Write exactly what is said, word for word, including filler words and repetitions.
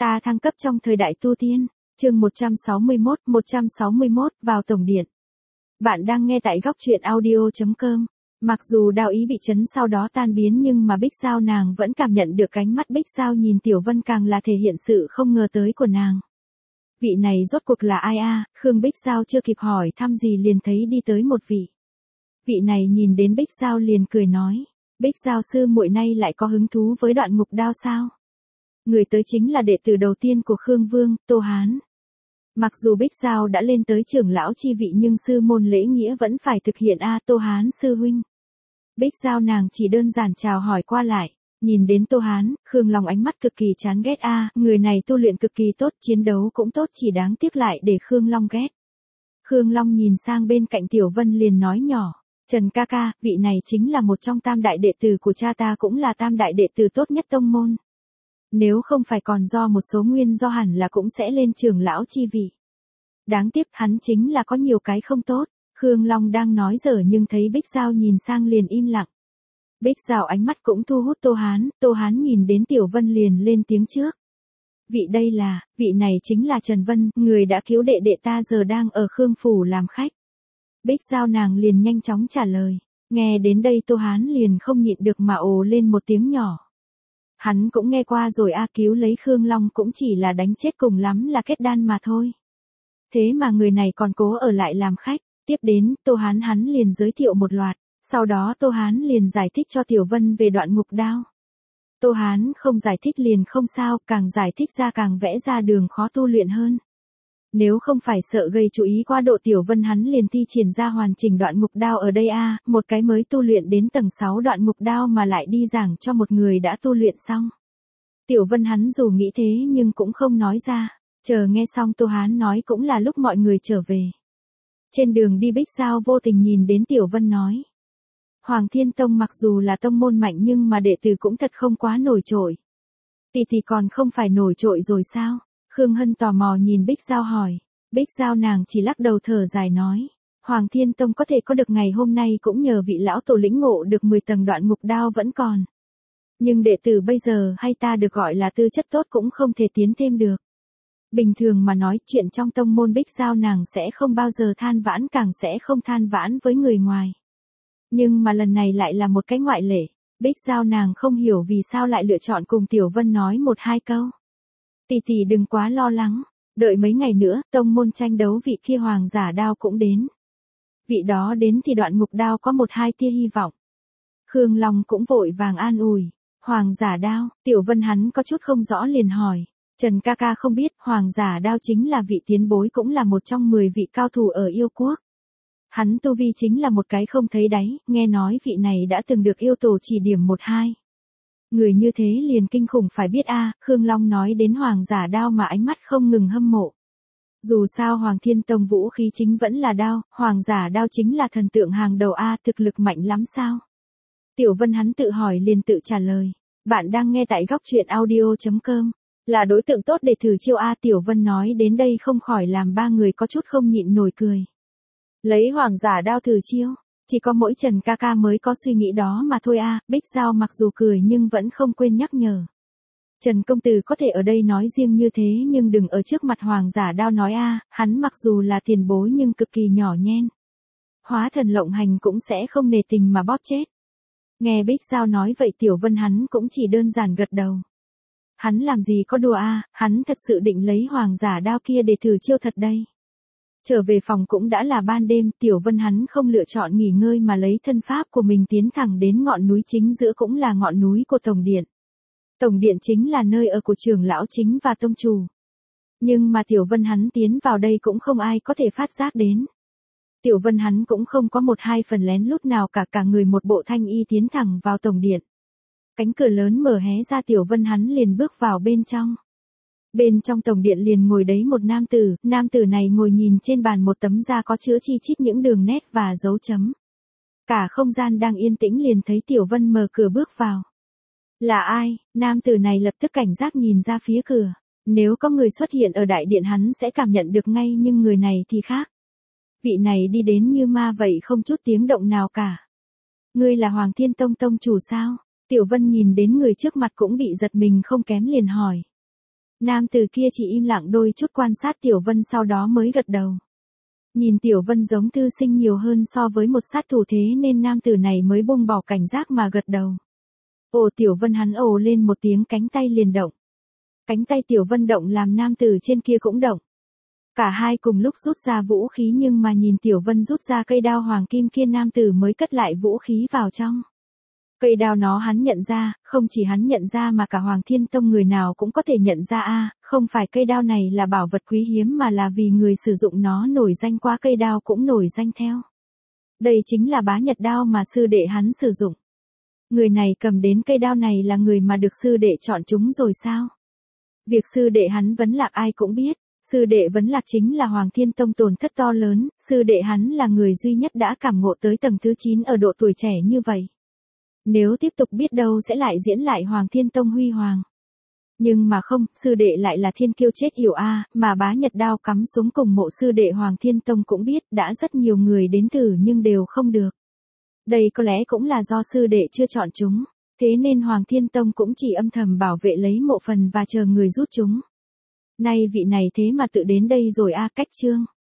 Ta thăng cấp trong thời đại tu tiên, chương một trăm sáu mươi mốt, một trăm sáu mươi mốt, vào tổng điện. Bạn đang nghe tại góc truyện audio chấm com. Mặc dù Đao Ý bị chấn sau đó tan biến nhưng mà Bích Giao nàng vẫn cảm nhận được cánh mắt Bích Giao nhìn Tiểu Vân càng là thể hiện sự không ngờ tới của nàng. Vị này rốt cuộc là ai a? Khương Bích Giao chưa kịp hỏi thăm gì liền thấy đi tới một vị. Vị này nhìn đến Bích Giao liền cười nói, Bích Giao sư muội nay lại có hứng thú với đoạn ngục đao sao? Người tới chính là đệ tử đầu tiên của Khương Vương, Tô Hán. Mặc dù Bích Giao đã lên tới trưởng lão chi vị nhưng sư môn lễ nghĩa vẫn phải thực hiện a. Tô Hán sư huynh. Bích Giao nàng chỉ đơn giản chào hỏi qua lại, nhìn đến Tô Hán, Khương Long ánh mắt cực kỳ chán ghét a, người này tu luyện cực kỳ tốt, chiến đấu cũng tốt, chỉ đáng tiếc lại để Khương Long ghét. Khương Long nhìn sang bên cạnh Tiểu Vân liền nói nhỏ, Trần ca ca, vị này chính là một trong tam đại đệ tử của cha ta, cũng là tam đại đệ tử tốt nhất tông môn. Nếu không phải còn do một số nguyên do hẳn là cũng sẽ lên trưởng lão chi vị. Đáng tiếc hắn chính là có nhiều cái không tốt. Khương Long đang nói dở nhưng thấy Bích Giao nhìn sang liền im lặng. Bích Giao ánh mắt cũng thu hút Tô Hán, Tô Hán nhìn đến Tiểu Vân liền lên tiếng trước. Vị đây là, vị này chính là Trần Vân, người đã cứu đệ đệ ta giờ đang ở Khương Phủ làm khách. Bích Giao nàng liền nhanh chóng trả lời. Nghe đến đây Tô Hán liền không nhịn được mà ồ lên một tiếng nhỏ. Hắn cũng nghe qua rồi a, cứu lấy Khương Long cũng chỉ là đánh chết cùng lắm là kết đan mà thôi. Thế mà người này còn cố ở lại làm khách. Tiếp đến, Tô Hán hắn liền giới thiệu một loạt, sau đó Tô Hán liền giải thích cho Tiểu Vân về đoạn ngục đao. Tô Hán không giải thích liền không sao, càng giải thích ra càng vẽ ra đường khó tu luyện hơn. Nếu không phải sợ gây chú ý quá độ, Tiểu Vân hắn liền thi triển ra hoàn chỉnh đoạn ngục đao ở đây a, một cái mới tu luyện đến tầng sáu đoạn ngục đao mà lại đi giảng cho một người đã tu luyện xong. Tiểu Vân hắn dù nghĩ thế nhưng cũng không nói ra, chờ nghe xong Tô Hán nói cũng là lúc mọi người trở về. Trên đường đi Bích Giao vô tình nhìn đến Tiểu Vân nói. Hoàng Thiên Tông mặc dù là tông môn mạnh nhưng mà đệ tử cũng thật không quá nổi trội. Tỷ tỷ còn không phải nổi trội rồi sao? Khương Hân tò mò nhìn Bích Giao hỏi. Bích Giao nàng chỉ lắc đầu thở dài nói. Hoàng Thiên Tông có thể có được ngày hôm nay cũng nhờ vị lão tổ lĩnh ngộ được mười tầng đoạn ngục đao vẫn còn. Nhưng đệ tử bây giờ hay ta được gọi là tư chất tốt cũng không thể tiến thêm được. Bình thường mà nói chuyện trong tông môn Bích Giao nàng sẽ không bao giờ than vãn, càng sẽ không than vãn với người ngoài. Nhưng mà lần này lại là một cái ngoại lệ. Bích Giao nàng không hiểu vì sao lại lựa chọn cùng Tiểu Vân nói một hai câu. Tỷ tỷ đừng quá lo lắng, đợi mấy ngày nữa, tông môn tranh đấu vị kia hoàng giả đao cũng đến. Vị đó đến thì đoạn ngục đao có một hai tia hy vọng. Khương Long cũng vội vàng an ủi. Hoàng giả đao, Tiểu Vân hắn có chút không rõ liền hỏi. Trần ca ca không biết, hoàng giả đao chính là vị tiến bối, cũng là một trong mười vị cao thủ ở yêu quốc. Hắn tu vi chính là một cái không thấy đáy, nghe nói vị này đã từng được yêu tổ chỉ điểm một hai. Người như thế liền kinh khủng phải biết a. Khương Long nói đến hoàng giả đao mà ánh mắt không ngừng hâm mộ. Dù sao Hoàng Thiên Tông vũ khí chính vẫn là đao, hoàng giả đao chính là thần tượng hàng đầu a, thực lực mạnh lắm sao? Tiểu Vân hắn tự hỏi liền tự trả lời. Bạn đang nghe tại góc truyện audio chấm com. Là đối tượng tốt để thử chiêu a. Tiểu Vân nói đến đây không khỏi làm ba người có chút không nhịn nổi cười. Lấy hoàng giả đao thử chiêu, chỉ có mỗi Trần ca ca mới có suy nghĩ đó mà thôi a. Bích Giao mặc dù cười nhưng vẫn không quên nhắc nhở. Trần công tử có thể ở đây nói riêng như thế nhưng đừng ở trước mặt hoàng giả đao nói a, hắn mặc dù là tiền bối nhưng cực kỳ nhỏ nhen. Hóa thần lộng hành cũng sẽ không nề tình mà bóp chết. Nghe Bích Giao nói vậy Tiểu Vân hắn cũng chỉ đơn giản gật đầu. Hắn làm gì có đùa a, hắn thật sự định lấy hoàng giả đao kia để thử chiêu thật đây. Trở về phòng cũng đã là ban đêm, Tiểu Vân hắn không lựa chọn nghỉ ngơi mà lấy thân pháp của mình tiến thẳng đến ngọn núi chính giữa, cũng là ngọn núi của Tổng Điện. Tổng Điện chính là nơi ở của trưởng lão chính và tông chủ. Nhưng mà Tiểu Vân hắn tiến vào đây cũng không ai có thể phát giác đến. Tiểu Vân hắn cũng không có một hai phần lén lút nào cả, cả người một bộ thanh y tiến thẳng vào Tổng Điện. Cánh cửa lớn mở hé ra, Tiểu Vân hắn liền bước vào bên trong. Bên trong Tổng Điện liền ngồi đấy một nam tử, nam tử này ngồi nhìn trên bàn một tấm da có chứa chi chít những đường nét và dấu chấm. Cả không gian đang yên tĩnh liền thấy Tiểu Vân mở cửa bước vào. Là ai? Nam tử này lập tức cảnh giác nhìn ra phía cửa. Nếu có người xuất hiện ở đại điện hắn sẽ cảm nhận được ngay, nhưng người này thì khác. Vị này đi đến như ma vậy, không chút tiếng động nào cả. Ngươi là Hoàng Thiên Tông tông chủ sao? Tiểu Vân nhìn đến người trước mặt cũng bị giật mình không kém liền hỏi. Nam tử kia chỉ im lặng đôi chút quan sát Tiểu Vân sau đó mới gật đầu. Nhìn Tiểu Vân giống thư sinh nhiều hơn so với một sát thủ thế nên nam tử này mới buông bỏ cảnh giác mà gật đầu. Ồ Tiểu Vân, hắn ồ lên một tiếng, cánh tay liền động. Cánh tay Tiểu Vân động làm nam tử trên kia cũng động. Cả hai cùng lúc rút ra vũ khí, nhưng mà nhìn Tiểu Vân rút ra cây đao hoàng kim kia, nam tử mới cất lại vũ khí vào trong. Cây đao nó hắn nhận ra, không chỉ hắn nhận ra mà cả Hoàng Thiên Tông người nào cũng có thể nhận ra a, không phải cây đao này là bảo vật quý hiếm mà là vì người sử dụng nó nổi danh quá, cây đao cũng nổi danh theo. Đây chính là Bá Nhật đao mà sư đệ hắn sử dụng. Người này cầm đến cây đao này là người mà được sư đệ chọn chúng rồi sao? Việc sư đệ hắn vấn lạc ai cũng biết. Sư đệ vấn lạc chính là Hoàng Thiên Tông tổn thất to lớn, sư đệ hắn là người duy nhất đã cảm ngộ tới tầng thứ chín ở độ tuổi trẻ như vậy. Nếu tiếp tục biết đâu sẽ lại diễn lại Hoàng Thiên Tông huy hoàng. Nhưng mà không, sư đệ lại là thiên kiêu chết yểu a, mà Bá Nhật đao cắm xuống cùng mộ sư đệ Hoàng Thiên Tông cũng biết, đã rất nhiều người đến thử nhưng đều không được. Đây có lẽ cũng là do sư đệ chưa chọn chúng, thế nên Hoàng Thiên Tông cũng chỉ âm thầm bảo vệ lấy mộ phần và chờ người rút chúng. Nay vị này thế mà tự đến đây rồi a, cách chương.